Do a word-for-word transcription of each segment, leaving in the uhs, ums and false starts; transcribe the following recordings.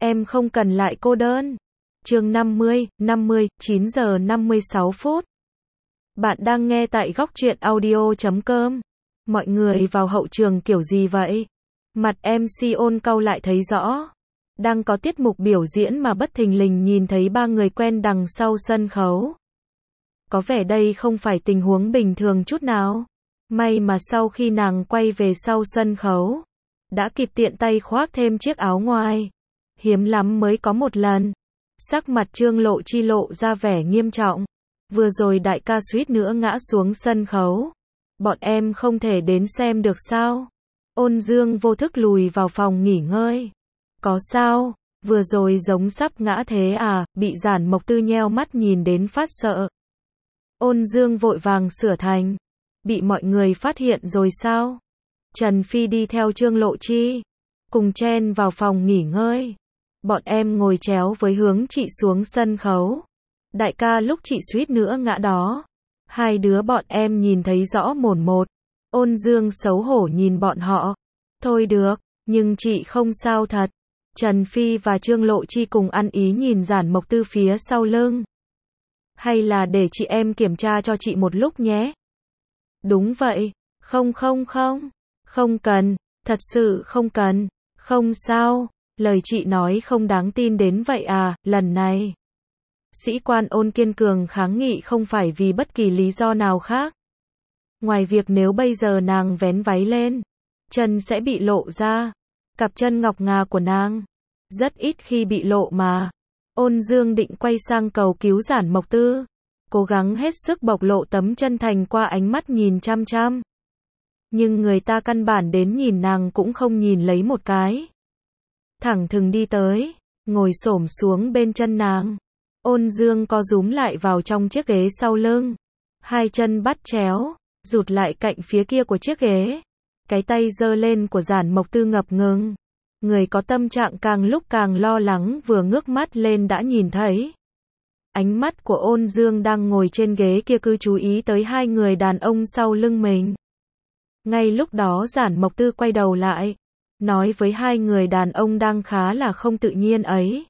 em không cần lại cô đơn. Chương năm mươi, năm mươi, chín giờ năm mươi sáu phút. Bạn đang nghe tại góc truyện audio chấm com. Mọi người vào hậu trường kiểu gì vậy? Mặt em xê ôn cau lại thấy rõ. Đang có tiết mục biểu diễn mà bất thình lình nhìn thấy ba người quen đằng sau sân khấu. Có vẻ đây không phải tình huống bình thường chút nào. May mà sau khi nàng quay về sau sân khấu, đã kịp tiện tay khoác thêm chiếc áo ngoài. Hiếm lắm mới có một lần. Sắc mặt Trương Lộ Chi lộ ra vẻ nghiêm trọng. Vừa rồi đại ca suýt nữa ngã xuống sân khấu. Bọn em không thể đến xem được sao? Ôn Dương vô thức lùi vào phòng nghỉ ngơi. Có sao? Vừa rồi giống sắp ngã thế à? Bị Giản Mộc Tư nheo mắt nhìn đến phát sợ. Ôn Dương vội vàng sửa thành. Bị mọi người phát hiện rồi sao? Trần Phi đi theo Trương Lộ Chi, cùng chen vào phòng nghỉ ngơi. Bọn em ngồi chéo với hướng chị xuống sân khấu. Đại ca lúc chị suýt nữa ngã đó. Hai đứa bọn em nhìn thấy rõ mồn một. Ôn Dương xấu hổ nhìn bọn họ. Thôi được, nhưng chị không sao thật. Trần Phi và Trương Lộ Chi cùng ăn ý nhìn Giản Mộc Tư phía sau lưng. Hay là để chị em kiểm tra cho chị một lúc nhé. Đúng vậy, không không không, không cần, thật sự không cần, không sao, lời chị nói không đáng tin đến vậy à, lần này. Sĩ quan Ôn kiên cường kháng nghị không phải vì bất kỳ lý do nào khác. Ngoài việc nếu bây giờ nàng vén váy lên, chân sẽ bị lộ ra, cặp chân ngọc ngà của nàng, rất ít khi bị lộ mà. Ôn Dương định quay sang cầu cứu Giản Mộc Tư, cố gắng hết sức bộc lộ tấm chân thành qua ánh mắt nhìn chăm chăm. Nhưng người ta căn bản đến nhìn nàng cũng không nhìn lấy một cái. Thẳng thừng đi tới, ngồi xổm xuống bên chân nàng. Ôn Dương co rúm lại vào trong chiếc ghế sau lưng. Hai chân bắt chéo, rụt lại cạnh phía kia của chiếc ghế. Cái tay giơ lên của Giản Mộc Tư ngập ngừng. Người có tâm trạng càng lúc càng lo lắng vừa ngước mắt lên đã nhìn thấy. Ánh mắt của Ôn Dương đang ngồi trên ghế kia cứ chú ý tới hai người đàn ông sau lưng mình. Ngay lúc đó Giản Mộc Tư quay đầu lại, nói với hai người đàn ông đang khá là không tự nhiên ấy.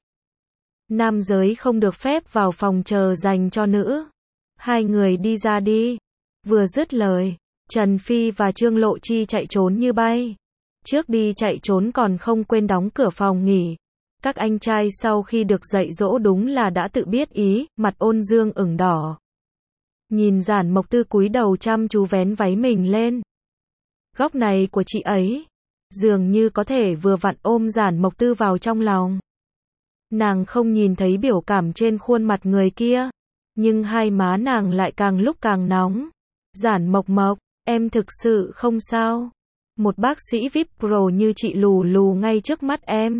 Nam giới không được phép vào phòng chờ dành cho nữ. Hai người đi ra đi. Vừa dứt lời, Trần Phi và Trương Lộ Chi chạy trốn như bay. Trước đi chạy trốn còn không quên đóng cửa phòng nghỉ. Các anh trai sau khi được dạy dỗ đúng là đã tự biết ý, mặt Ôn Dương ửng đỏ. Nhìn Giản Mộc Tư cúi đầu chăm chú vén váy mình lên. Góc này của chị ấy, dường như có thể vừa vặn ôm Giản Mộc Tư vào trong lòng. Nàng không nhìn thấy biểu cảm trên khuôn mặt người kia, nhưng hai má nàng lại càng lúc càng nóng. Giản Mộc Mộc, em thực sự không sao. Một bác sĩ vê i pê Pro như chị lù lù ngay trước mắt em.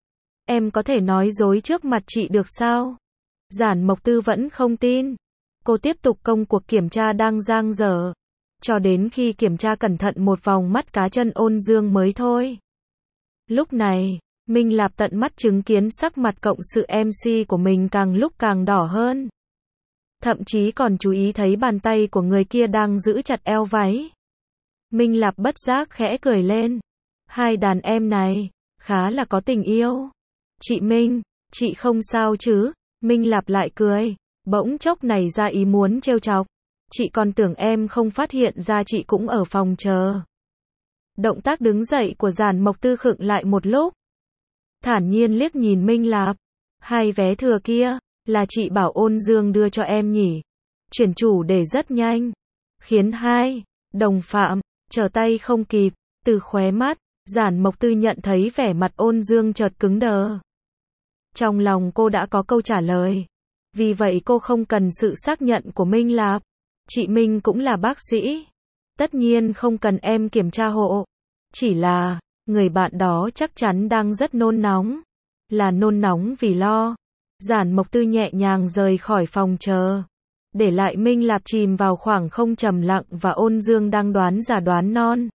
Em có thể nói dối trước mặt chị được sao? Giản Mộc Tư vẫn không tin. Cô tiếp tục công cuộc kiểm tra đang dang dở. Cho đến khi kiểm tra cẩn thận một vòng mắt cá chân Ôn Dương mới thôi. Lúc này, Minh Lạp tận mắt chứng kiến sắc mặt cộng sự em xê của mình càng lúc càng đỏ hơn. Thậm chí còn chú ý thấy bàn tay của người kia đang giữ chặt eo váy. Minh Lạp bất giác khẽ cười lên. Hai đàn em này, khá là có tình yêu. Chị Minh, chị không sao chứ? Minh Lạp lại cười, bỗng chốc nảy ra ý muốn trêu chọc. Chị còn tưởng em không phát hiện ra chị cũng ở phòng chờ. Động tác đứng dậy của Giản Mộc Tư khựng lại một lúc. Thản nhiên liếc nhìn Minh Lạp. Hai vé thừa kia, là chị bảo Ôn Dương đưa cho em nhỉ? Chuyển chủ đề rất nhanh. Khiến hai đồng phạm trở tay không kịp. Từ khóe mắt, Giản Mộc Tư nhận thấy vẻ mặt Ôn Dương chợt cứng đờ. Trong lòng cô đã có câu trả lời. Vì vậy cô không cần sự xác nhận của Minh Lạp. Chị Minh cũng là bác sĩ. Tất nhiên không cần em kiểm tra hộ. Chỉ là, người bạn đó chắc chắn đang rất nôn nóng. Là nôn nóng vì lo. Giản Mộc Tư nhẹ nhàng rời khỏi phòng chờ. Để lại Minh Lạp chìm vào khoảng không trầm lặng và Ôn Dương đang đoán giả đoán non.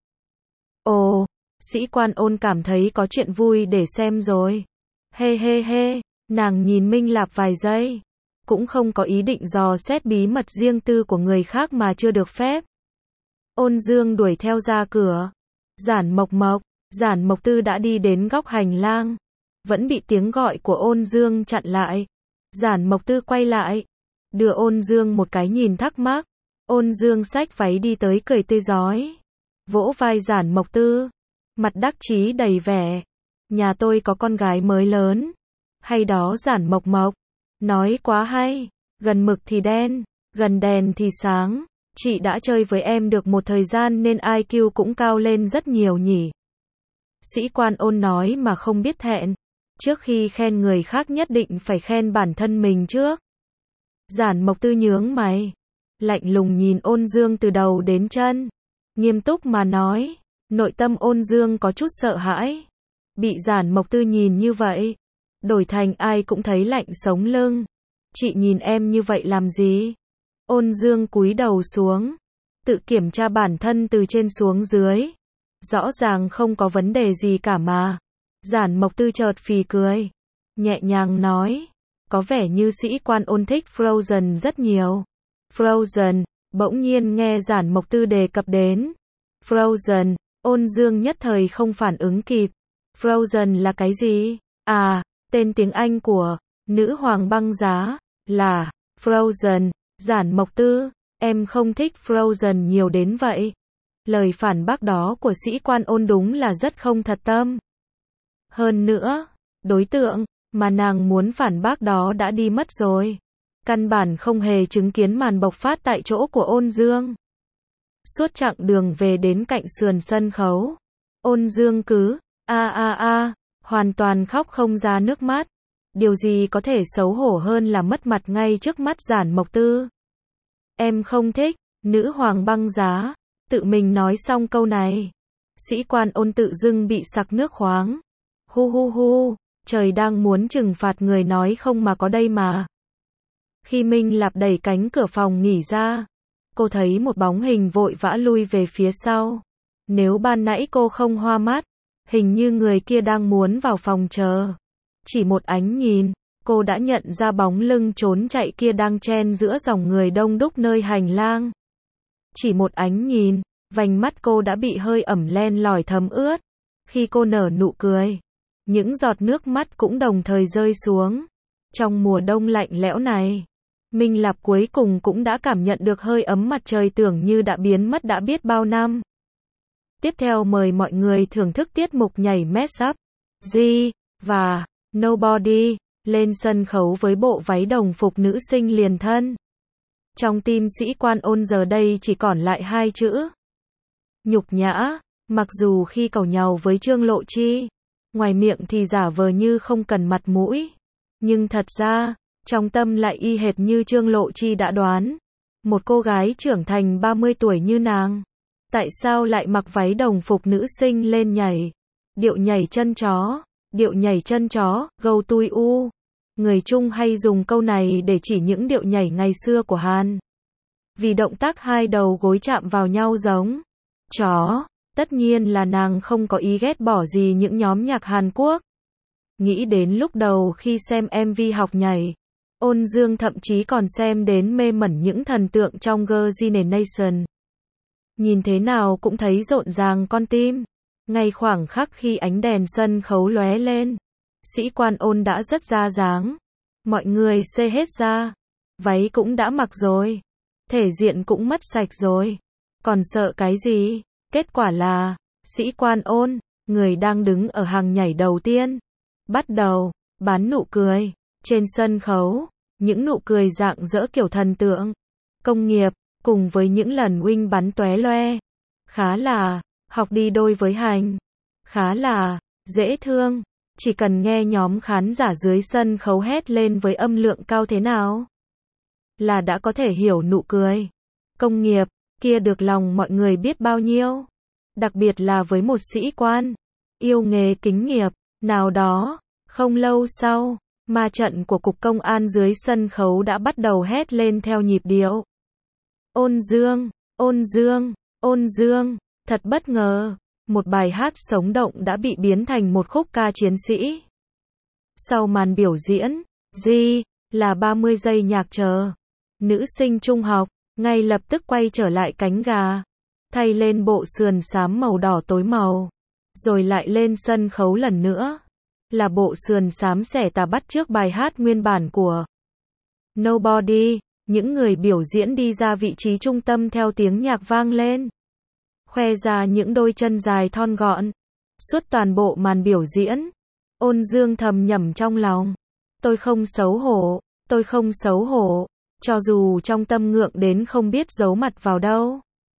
Ồ, sĩ quan Ôn cảm thấy có chuyện vui để xem rồi. Hê hê hê, nàng nhìn Minh Lạp vài giây. Cũng không có ý định dò xét bí mật riêng tư của người khác mà chưa được phép. Ôn Dương đuổi theo ra cửa. Giản Mộc Mộc, Giản Mộc Tư đã đi đến góc hành lang. vẫn bị tiếng gọi của Ôn Dương chặn lại. Giản Mộc Tư quay lại, đưa Ôn Dương một cái nhìn thắc mắc. Ôn Dương xách váy đi tới cười tươi rói, vỗ vai Giản Mộc Tư, mặt đắc chí đầy vẻ. Nhà tôi có con gái mới lớn. Hay đó Giản Mộc Mộc. Nói quá hay. Gần mực thì đen, gần đèn thì sáng. Chị đã chơi với em được một thời gian nên i kiu cũng cao lên rất nhiều nhỉ. Sĩ quan Ôn nói mà không biết thẹn. Trước khi khen người khác nhất định phải khen bản thân mình trước. Giản Mộc Tư nhướng mày, lạnh lùng nhìn Ôn Dương từ đầu đến chân. Nghiêm túc mà nói, nội tâm Ôn Dương có chút sợ hãi. Bị Giản Mộc Tư nhìn như vậy, đổi thành ai cũng thấy lạnh sống lưng. Chị nhìn em như vậy làm gì? Ôn Dương cúi đầu xuống, tự kiểm tra bản thân từ trên xuống dưới. Rõ ràng không có vấn đề gì cả mà. Giản Mộc Tư chợt phì cười, nhẹ nhàng nói, có vẻ như sĩ quan Ôn thích Frozen rất nhiều. Frozen, bỗng nhiên nghe Giản Mộc Tư đề cập đến. Frozen, Ôn Dương nhất thời không phản ứng kịp. Frozen là cái gì? À, tên tiếng Anh của nữ hoàng băng giá là Frozen. Giản Mộc Tư, em không thích Frozen nhiều đến vậy. Lời phản bác đó của sĩ quan Ôn đúng là rất không thật tâm. Hơn nữa, đối tượng mà nàng muốn phản bác đó đã đi mất rồi. Căn bản không hề chứng kiến màn bộc phát tại chỗ của Ôn Dương. Suốt chặng đường về đến cạnh sườn sân khấu, Ôn Dương cứ a a a, hoàn toàn khóc không ra nước mắt. Điều gì có thể xấu hổ hơn là mất mặt ngay trước mắt Giản Mộc Tư. Em không thích, nữ hoàng băng giá, tự mình nói xong câu này. Sĩ quan Ôn tự dưng bị sặc nước khoáng. Hu hu hu, trời đang muốn trừng phạt người nói không mà có đây mà. Khi Minh Lạp đẩy cánh cửa phòng nghỉ ra, cô thấy một bóng hình vội vã lui về phía sau. Nếu ban nãy cô không hoa mắt, hình như người kia đang muốn vào phòng chờ. Chỉ một ánh nhìn, cô đã nhận ra bóng lưng trốn chạy kia đang chen giữa dòng người đông đúc nơi hành lang. Chỉ một ánh nhìn, vành mắt cô đã bị hơi ẩm len lỏi thấm ướt. Khi cô nở nụ cười, những giọt nước mắt cũng đồng thời rơi xuống. Trong mùa đông lạnh lẽo này, Minh Lạp cuối cùng cũng đã cảm nhận được hơi ấm mặt trời tưởng như đã biến mất đã biết bao năm. Tiếp theo mời mọi người thưởng thức tiết mục nhảy Mess Up, G và Nobody lên sân khấu với bộ váy đồng phục nữ sinh liền thân. Trong tim sĩ quan Ôn giờ đây chỉ còn lại hai chữ: nhục nhã. Mặc dù khi càu nhàu với Trương Lộ Chi, ngoài miệng thì giả vờ như không cần mặt mũi, nhưng thật ra, trong tâm lại y hệt như Trương Lộ Chi đã đoán. Một cô gái trưởng thành ba mươi tuổi như nàng, tại sao lại mặc váy đồng phục nữ sinh lên nhảy? Điệu nhảy chân chó, điệu nhảy chân chó, gâu tui u. Người Trung hay dùng câu này để chỉ những điệu nhảy ngày xưa của Hàn. Vì động tác hai đầu gối chạm vào nhau giống chó. Tất nhiên là nàng không có ý ghét bỏ gì những nhóm nhạc Hàn Quốc. Nghĩ đến lúc đầu khi xem em vê học nhảy, Ôn Dương thậm chí còn xem đến mê mẩn những thần tượng trong Girls' Generation. Nhìn thế nào cũng thấy rộn ràng con tim. Ngay khoảng khắc khi ánh đèn sân khấu lóe lên, sĩ quan Ôn đã rất ra dáng. Mọi người xê hết ra. Váy cũng đã mặc rồi. Thể diện cũng mất sạch rồi. Còn sợ cái gì? Kết quả là, sĩ quan Ôn, người đang đứng ở hàng nhảy đầu tiên, bắt đầu bán nụ cười. Trên sân khấu, những nụ cười rạng rỡ kiểu thần tượng, công nghiệp, cùng với những lần oanh bắn tóe loe. Khá là, học đi đôi với hành. Khá là, dễ thương. Chỉ cần nghe nhóm khán giả dưới sân khấu hét lên với âm lượng cao thế nào, là đã có thể hiểu nụ cười. Công nghiệp, kia được lòng mọi người biết bao nhiêu. Đặc biệt là với một sĩ quan, yêu nghề kính nghiệp, nào đó. Không lâu sau, ma trận của cục công an dưới sân khấu đã bắt đầu hét lên theo nhịp điệu. Ôn Dương, Ôn Dương, Ôn Dương. Thật bất ngờ, một bài hát sống động đã bị biến thành một khúc ca chiến sĩ. Sau màn biểu diễn, G là ba mươi giây nhạc chờ. Nữ sinh trung học, ngay lập tức quay trở lại cánh gà, thay lên bộ sườn xám màu đỏ tối màu, rồi lại lên sân khấu lần nữa. là bộ sườn xám xẻ tà bắt chước bài hát nguyên bản của Nobody, những người biểu diễn đi ra vị trí trung tâm theo tiếng nhạc vang lên. Khoe ra những đôi chân dài thon gọn. Suốt toàn bộ màn biểu diễn, Ôn Dương thầm nhẩm trong lòng. Tôi không xấu hổ, tôi không xấu hổ, cho dù trong tâm ngượng đến không biết giấu mặt vào đâu.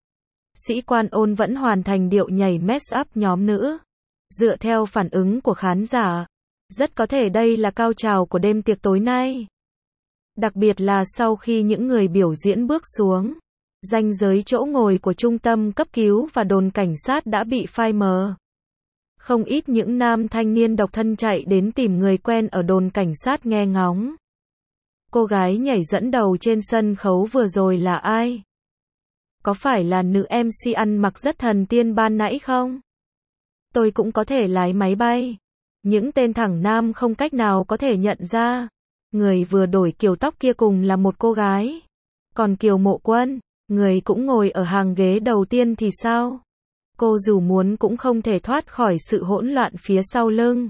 Sĩ quan Ôn vẫn hoàn thành điệu nhảy mess up nhóm nữ. Dựa theo phản ứng của khán giả, rất có thể đây là cao trào của đêm tiệc tối nay. Đặc biệt là sau khi những người biểu diễn bước xuống, ranh giới chỗ ngồi của trung tâm cấp cứu và đồn cảnh sát đã bị phai mờ. Không ít những nam thanh niên độc thân chạy đến tìm người quen ở đồn cảnh sát nghe ngóng. Cô gái nhảy dẫn đầu trên sân khấu vừa rồi là ai? Có phải là nữ em xê ăn mặc rất thần tiên ban nãy không? Tôi cũng có thể lái máy bay. Những tên thẳng nam không cách nào có thể nhận ra. Người vừa đổi kiểu tóc kia cùng là một cô gái. Còn Kiều Mộ Quân, người cũng ngồi ở hàng ghế đầu tiên thì sao? Cô dù muốn cũng không thể thoát khỏi sự hỗn loạn phía sau lưng.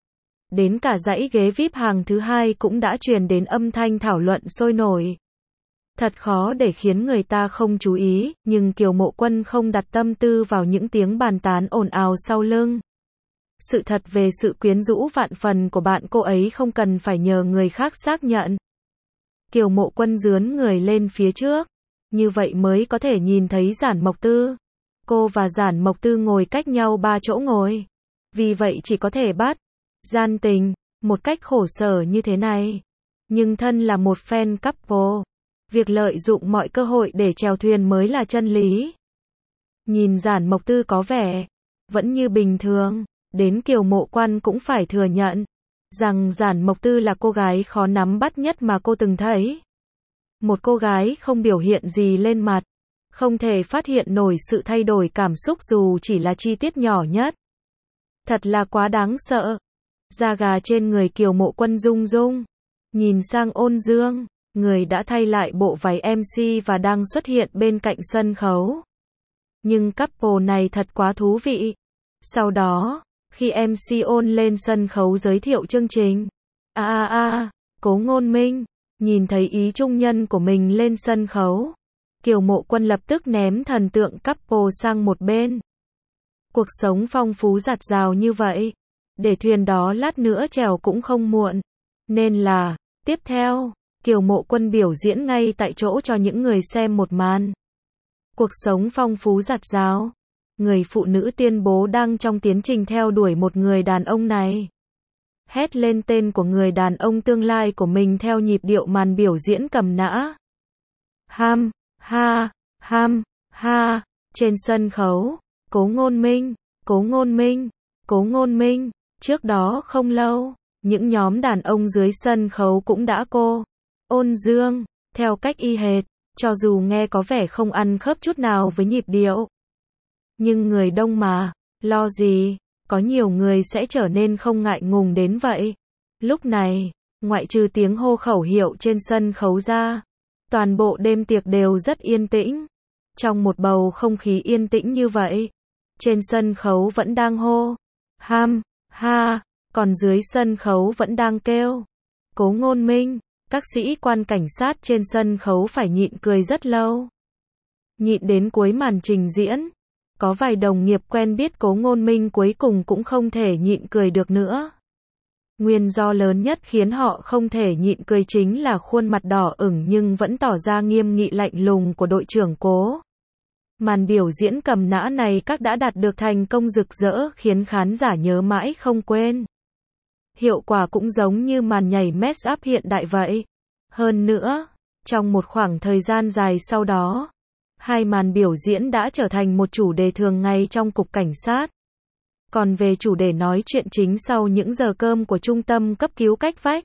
Đến cả dãy ghế vi ai pi hàng thứ hai cũng đã truyền đến âm thanh thảo luận sôi nổi. Thật khó để khiến người ta không chú ý, nhưng Kiều Mộ Quân không đặt tâm tư vào những tiếng bàn tán ồn ào sau lưng. Sự thật về sự quyến rũ vạn phần của bạn cô ấy không cần phải nhờ người khác xác nhận. Kiều Mộ Quân dướn người lên phía trước, như vậy mới có thể nhìn thấy Giản Mộc Tư. Cô và Giản Mộc Tư ngồi cách nhau ba chỗ ngồi. Vì vậy chỉ có thể bắt gian tình một cách khổ sở như thế này. Nhưng thân là một fan couple, việc lợi dụng mọi cơ hội để chèo thuyền mới là chân lý. Nhìn Giản Mộc Tư có vẻ vẫn như bình thường, đến Kiều Mộ Quân cũng phải thừa nhận rằng Giản Mộc Tư là cô gái khó nắm bắt nhất mà cô từng thấy. Một cô gái không biểu hiện gì lên mặt, không thể phát hiện nổi sự thay đổi cảm xúc dù chỉ là chi tiết nhỏ nhất. Thật là quá đáng sợ. Da gà trên người Kiều Mộ Quân rung rung. Nhìn sang Ôn Dương, người đã thay lại bộ váy em xê và đang xuất hiện bên cạnh sân khấu. Nhưng couple này thật quá thú vị. Sau đó, khi em xê Ôn lên sân khấu giới thiệu chương trình, a a a, Cố Ngôn Minh, nhìn thấy ý trung nhân của mình lên sân khấu, Kiều Mộ Quân lập tức ném thần tượng couple sang một bên. Cuộc sống phong phú dạt dào như vậy, để thuyền đó lát nữa chèo cũng không muộn. Nên là, tiếp theo, Kiều Mộ Quân biểu diễn ngay tại chỗ cho những người xem một màn. Cuộc sống phong phú dạt dào. Người phụ nữ tuyên bố đang trong tiến trình theo đuổi một người đàn ông này. Hét lên tên của người đàn ông tương lai của mình theo nhịp điệu màn biểu diễn cầm nã. Ham, ha, ham, ha, trên sân khấu, Cố Ngôn Minh, Cố Ngôn Minh, Cố Ngôn Minh. Trước đó không lâu, những nhóm đàn ông dưới sân khấu cũng đã cô Ôn Dương, theo cách y hệt, cho dù nghe có vẻ không ăn khớp chút nào với nhịp điệu. Nhưng người đông mà, lo gì, có nhiều người sẽ trở nên không ngại ngùng đến vậy. Lúc này, ngoại trừ tiếng hô khẩu hiệu trên sân khấu ra, toàn bộ đêm tiệc đều rất yên tĩnh. Trong một bầu không khí yên tĩnh như vậy, trên sân khấu vẫn đang hô ham, ha, còn dưới sân khấu vẫn đang kêu Cố Ngôn Minh. Các sĩ quan cảnh sát trên sân khấu phải nhịn cười rất lâu. Nhịn đến cuối màn trình diễn, có vài đồng nghiệp quen biết Cố Ngôn Minh cuối cùng cũng không thể nhịn cười được nữa. Nguyên do lớn nhất khiến họ không thể nhịn cười chính là khuôn mặt đỏ ửng nhưng vẫn tỏ ra nghiêm nghị lạnh lùng của đội trưởng Cố. Màn biểu diễn cầm nã này các đã đạt được thành công rực rỡ khiến khán giả nhớ mãi không quên. Hiệu quả cũng giống như màn nhảy mess up hiện đại vậy. Hơn nữa, trong một khoảng thời gian dài sau đó, hai màn biểu diễn đã trở thành một chủ đề thường ngày trong cục cảnh sát. Còn về chủ đề nói chuyện chính sau những giờ cơm của trung tâm cấp cứu cách vách,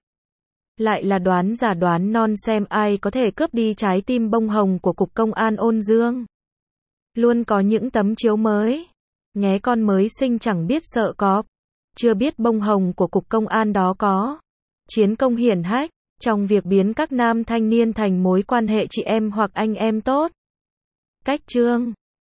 lại là đoán giả đoán non xem ai có thể cướp đi trái tim bông hồng của cục công an Ôn Dương. Luôn có những tấm chiếu mới. Nghé con mới sinh chẳng biết sợ cọp. Chưa biết bông hồng của cục công an đó có chiến công hiển hách trong việc biến các nam thanh niên thành mối quan hệ chị em hoặc anh em tốt. Cách chương